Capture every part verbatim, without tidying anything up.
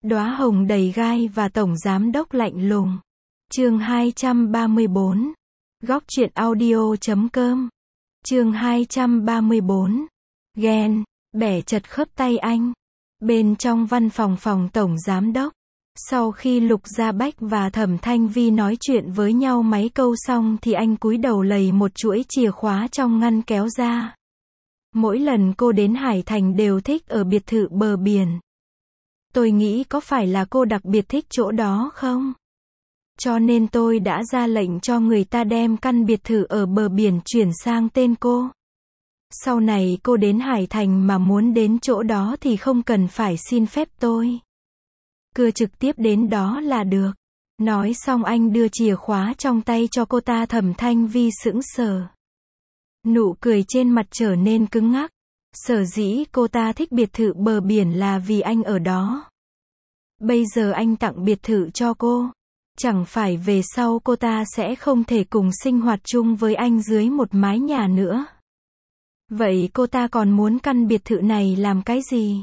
Đóa hồng đầy gai và tổng giám đốc lạnh lùng. Chương hai trăm ba mươi bốn. Góc truyện audio chấm com. Chương hai trăm ba mươi bốn. Ghen, bẻ chật khớp tay anh. Bên trong văn phòng phòng tổng giám đốc. Sau khi Lục Gia Bách và Thẩm Thanh Vi nói chuyện với nhau mấy câu xong thì anh cúi đầu lầy một chuỗi chìa khóa trong ngăn kéo ra. Mỗi lần cô đến Hải Thành đều thích ở biệt thự bờ biển. Tôi nghĩ có phải là cô đặc biệt thích chỗ đó không? Cho nên tôi đã ra lệnh cho người ta đem căn biệt thự ở bờ biển chuyển sang tên cô. Sau này cô đến Hải Thành mà muốn đến chỗ đó thì không cần phải xin phép tôi. Cứ trực tiếp đến đó là được. Nói xong anh đưa chìa khóa trong tay cho cô ta. Thẩm Thanh Vi sững sờ. Nụ cười trên mặt trở nên cứng ngắc. Sở dĩ cô ta thích biệt thự bờ biển là vì anh ở đó. Bây giờ anh tặng biệt thự cho cô. Chẳng phải về sau cô ta sẽ không thể cùng sinh hoạt chung với anh dưới một mái nhà nữa. Vậy cô ta còn muốn căn biệt thự này làm cái gì?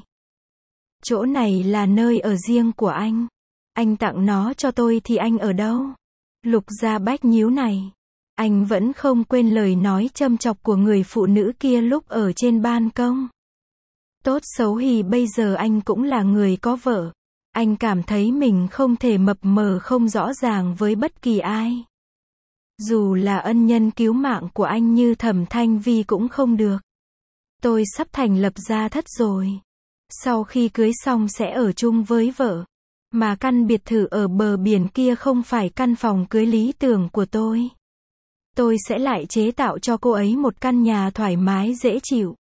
Chỗ này là nơi ở riêng của anh. Anh tặng nó cho tôi thì anh ở đâu? Lục Gia Bách nhíu này. Anh vẫn không quên lời nói châm chọc của người phụ nữ kia lúc ở trên ban công. Tốt xấu thì bây giờ anh cũng là người có vợ. Anh cảm thấy mình không thể mập mờ không rõ ràng với bất kỳ ai. Dù là ân nhân cứu mạng của anh như Thẩm Thanh Vi cũng không được. Tôi sắp thành lập gia thất rồi. Sau khi cưới xong sẽ ở chung với vợ. Mà căn biệt thự ở bờ biển kia không phải căn phòng cưới lý tưởng của tôi. Tôi sẽ lại chế tạo cho cô ấy một căn nhà thoải mái dễ chịu.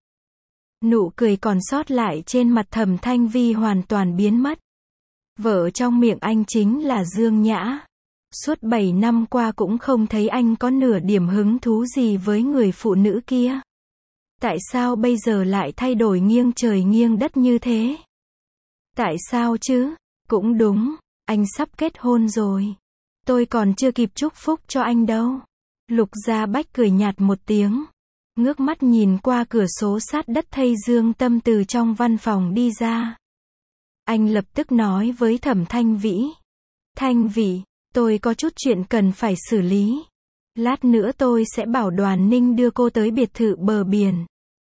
Nụ cười còn sót lại trên mặt Thẩm Thanh Vi hoàn toàn biến mất. Vợ trong miệng anh chính là Dương Nhã. Suốt bảy năm qua cũng không thấy anh có nửa điểm hứng thú gì với người phụ nữ kia. Tại sao bây giờ lại thay đổi nghiêng trời nghiêng đất như thế? Tại sao chứ? Cũng đúng, anh sắp kết hôn rồi. Tôi còn chưa kịp chúc phúc cho anh đâu. Lục Gia Bách cười nhạt một tiếng. Ngước mắt nhìn qua cửa sổ sát đất thấy Dương Tâm từ trong văn phòng đi ra. Anh lập tức nói với Thẩm Thanh Vĩ. Thanh Vĩ, tôi có chút chuyện cần phải xử lý. Lát nữa tôi sẽ bảo Đoàn Ninh đưa cô tới biệt thự bờ biển.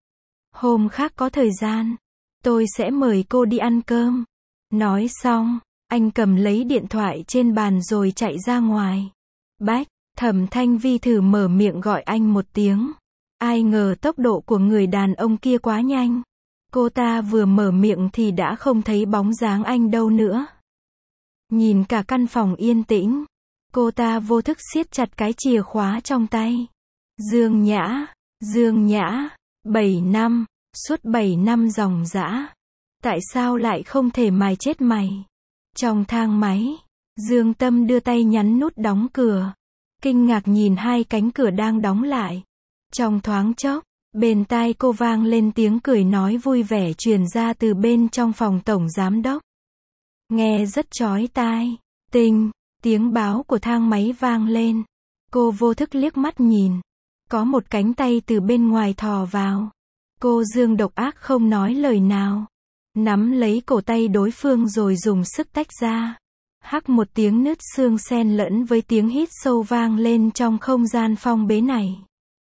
Hôm khác có thời gian, tôi sẽ mời cô đi ăn cơm. Nói xong, anh cầm lấy điện thoại trên bàn rồi chạy ra ngoài. Bách, Thẩm Thanh Vi thử mở miệng gọi anh một tiếng. Ai ngờ tốc độ của người đàn ông kia quá nhanh. Cô ta vừa mở miệng thì đã không thấy bóng dáng anh đâu nữa. Nhìn cả căn phòng yên tĩnh, cô ta vô thức siết chặt cái chìa khóa trong tay. Dương Nhã, Dương Nhã, bảy năm, suốt bảy năm ròng rã. Tại sao lại không thể mài chết mày? Trong thang máy, Dương Tâm đưa tay nhấn nút đóng cửa. Kinh ngạc nhìn hai cánh cửa đang đóng lại. Trong thoáng chốc, bên tai cô vang lên tiếng cười nói vui vẻ truyền ra từ bên trong phòng tổng giám đốc. Nghe rất chói tai. Tinh, tiếng báo của thang máy vang lên. Cô vô thức liếc mắt nhìn. Có một cánh tay từ bên ngoài thò vào. Cô Dương độc ác không nói lời nào. Nắm lấy cổ tay đối phương rồi dùng sức tách ra. Hắc một tiếng nứt xương xen lẫn với tiếng hít sâu vang lên trong không gian phong bế này.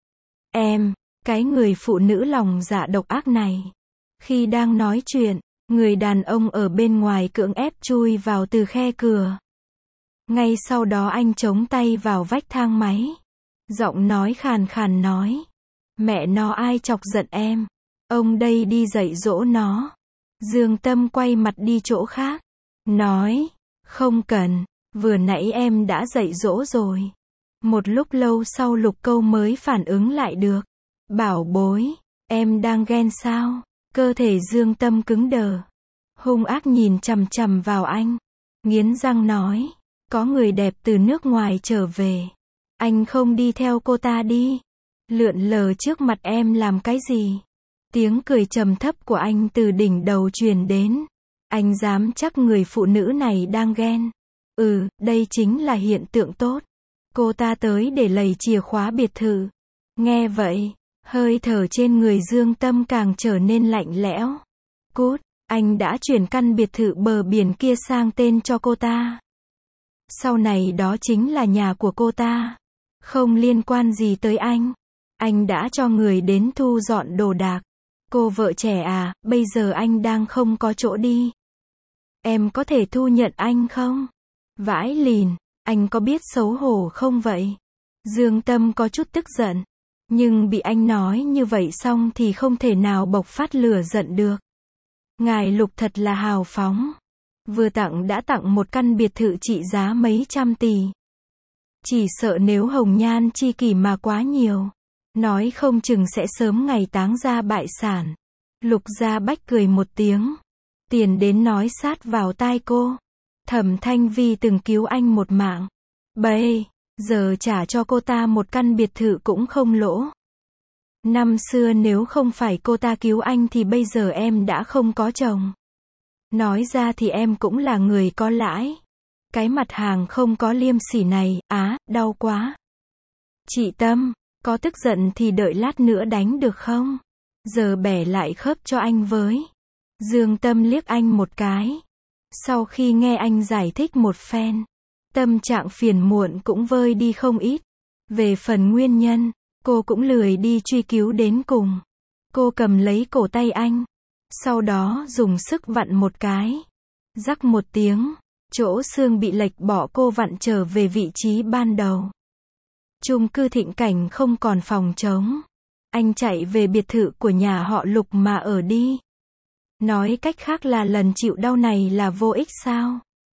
Em, cái người phụ nữ lòng dạ độc ác này. Khi đang nói chuyện, người đàn ông ở bên ngoài cưỡng ép chui vào từ khe cửa. Ngay sau đó anh chống tay vào vách thang máy. Giọng nói khàn khàn nói. Mẹ nó ai chọc giận em? Ông đây đi dạy dỗ nó. Dương Tâm quay mặt đi chỗ khác. Nói. Không cần, vừa nãy em đã dạy dỗ rồi. Một lúc lâu sau Lục Câu mới phản ứng lại được. Bảo bối, em đang ghen sao? Cơ thể Dương Tâm cứng đờ. Hung ác nhìn chằm chằm vào anh. Nghiến răng nói. Có người đẹp từ nước ngoài trở về. Anh không đi theo cô ta đi. Lượn lờ trước mặt em làm cái gì? Tiếng cười trầm thấp của anh từ đỉnh đầu truyền đến. Anh dám chắc người phụ nữ này đang ghen. Ừ, đây chính là hiện tượng tốt. Cô ta tới để lầy chìa khóa biệt thự. Nghe vậy, hơi thở trên người Dương Tâm càng trở nên lạnh lẽo. Cút, Anh đã chuyển căn biệt thự bờ biển kia sang tên cho cô ta. Sau này đó chính là nhà của cô ta. Không liên quan gì tới anh. Anh đã cho người đến thu dọn đồ đạc. Cô vợ trẻ à, bây giờ anh đang không có chỗ đi. Em có thể thu nhận anh không? Vãi lìn, anh có biết xấu hổ không vậy? Dương Tâm có chút tức giận. Nhưng bị anh nói như vậy xong thì không thể nào bộc phát lửa giận được. Ngài Lục thật là hào phóng. Vừa tặng đã tặng một căn biệt thự trị giá mấy trăm tỷ. Chỉ sợ nếu hồng nhan chi kỷ mà quá nhiều, nói không chừng sẽ sớm ngày táng ra bại sản. Lục Gia Bách cười một tiếng. Tiền đến nói sát vào tai cô. Thẩm Thanh Vi từng cứu anh một mạng. Bây giờ trả cho cô ta một căn biệt thự cũng không lỗ. Năm xưa nếu không phải cô ta cứu anh thì bây giờ em đã không có chồng. Nói ra thì em cũng là người có lãi. Cái mặt hàng không có liêm sỉ này, á, đau quá. Chị Tâm, có tức giận thì đợi lát nữa đánh được không? Giờ bẻ lại khớp cho anh với. Dương Tâm liếc anh một cái. Sau khi nghe anh giải thích một phen, tâm trạng phiền muộn cũng vơi đi không ít. Về phần nguyên nhân, cô cũng lười đi truy cứu đến cùng. Cô cầm lấy cổ tay anh. Sau đó dùng sức vặn một cái. Rắc một tiếng. Chỗ xương bị lệch bỏ cô vặn trở về vị trí ban đầu. Chung cư Thịnh Cảnh không còn phòng trống. Anh chạy về biệt thự của nhà họ Lục mà ở đi. Nói cách khác là lần chịu đau này là vô ích sao?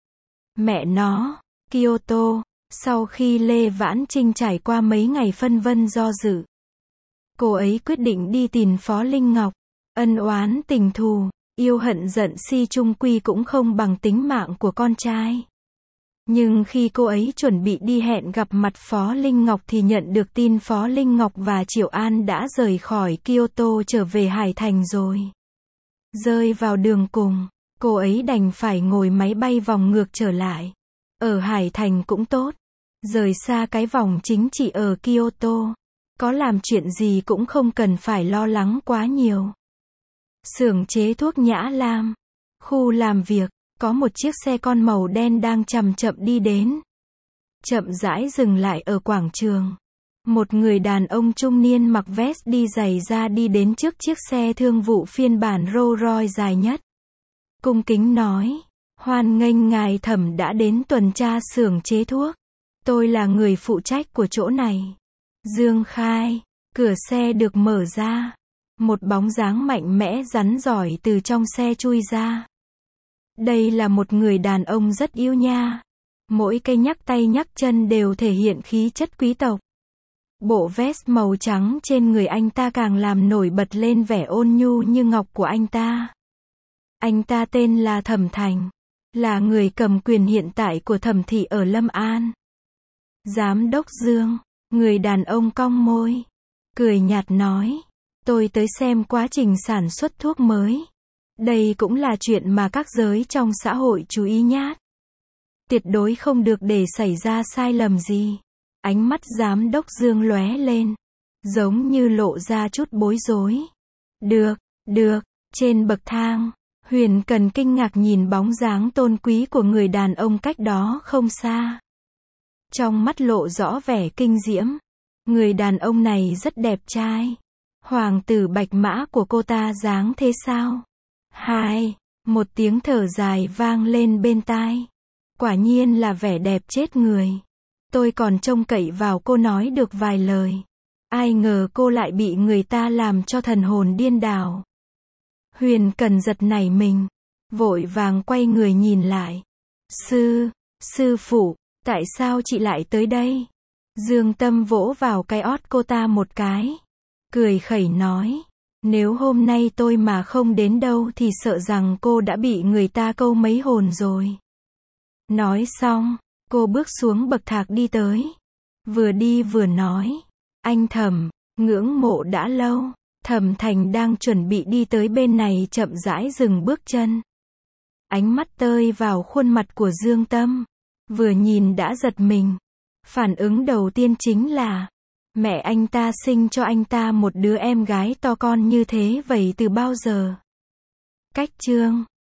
Mẹ nó, Kyoto, sau khi Lê Vãn Trinh trải qua mấy ngày phân vân do dự, cô ấy quyết định đi tìm Phó Linh Ngọc. Ân oán tình thù, yêu hận giận si chung quy cũng không bằng tính mạng của con trai. Nhưng khi cô ấy chuẩn bị đi hẹn gặp mặt Phó Linh Ngọc thì nhận được tin Phó Linh Ngọc và Triệu An đã rời khỏi Kyoto trở về Hải Thành rồi. Rơi vào đường cùng, cô ấy đành phải ngồi máy bay vòng ngược trở lại. Ở Hải Thành cũng tốt, rời xa cái vòng chính trị ở Kyoto. Có làm chuyện gì cũng không cần phải lo lắng quá nhiều. Xưởng chế thuốc Nhã Lam, khu làm việc, có một chiếc xe con màu đen đang chậm chậm đi đến. Chậm rãi dừng lại ở quảng trường. Một người đàn ông trung niên mặc vest đi giày da đi đến trước chiếc xe thương vụ phiên bản Rolls Royce dài nhất. Cung kính nói, hoan nghênh ngài Thẩm đã đến tuần tra xưởng chế thuốc. Tôi là người phụ trách của chỗ này. Dương khai, cửa xe được mở ra. Một bóng dáng mạnh mẽ rắn giỏi từ trong xe chui ra. Đây là một người đàn ông rất yêu nha. Mỗi cái nhắc tay nhắc chân đều thể hiện khí chất quý tộc. Bộ vest màu trắng trên người anh ta càng làm nổi bật lên vẻ ôn nhu như ngọc của anh ta. Anh ta tên là Thẩm Thành, là người cầm quyền hiện tại của Thẩm thị ở Lâm An. Giám đốc Dương, người đàn ông cong môi, cười nhạt nói, tôi tới xem quá trình sản xuất thuốc mới. Đây cũng là chuyện mà các giới trong xã hội chú ý nhát. Tuyệt đối không được để xảy ra sai lầm gì. Ánh mắt giám đốc Dương lóe lên, giống như lộ ra chút bối rối. Được, được, trên bậc thang, Huyền Cần kinh ngạc nhìn bóng dáng tôn quý của người đàn ông cách đó không xa. Trong mắt lộ rõ vẻ kinh diễm. Người đàn ông này rất đẹp trai. Hoàng tử bạch mã của cô ta dáng thế sao? Hai, một tiếng thở dài vang lên bên tai. Quả nhiên là vẻ đẹp chết người. Tôi còn trông cậy vào cô nói được vài lời. Ai ngờ cô lại bị người ta làm cho thần hồn điên đảo. Huyền Cần giật nảy mình, vội vàng quay người nhìn lại. Sư, sư phụ, tại sao chị lại tới đây? Dương Tâm vỗ vào cái ót cô ta một cái. Cười khẩy nói, nếu hôm nay tôi mà không đến đâu thì sợ rằng cô đã bị người ta câu mấy hồn rồi. Nói xong, cô bước xuống bậc thạc đi tới. Vừa đi vừa nói, anh Thẩm, ngưỡng mộ đã lâu. Thẩm Thành đang chuẩn bị đi tới bên này chậm rãi dừng bước chân. Ánh mắt tơi vào khuôn mặt của Dương Tâm. Vừa nhìn đã giật mình. Phản ứng đầu tiên chính là, mẹ anh ta sinh cho anh ta một đứa em gái to con như thế vậy từ bao giờ? Cách chương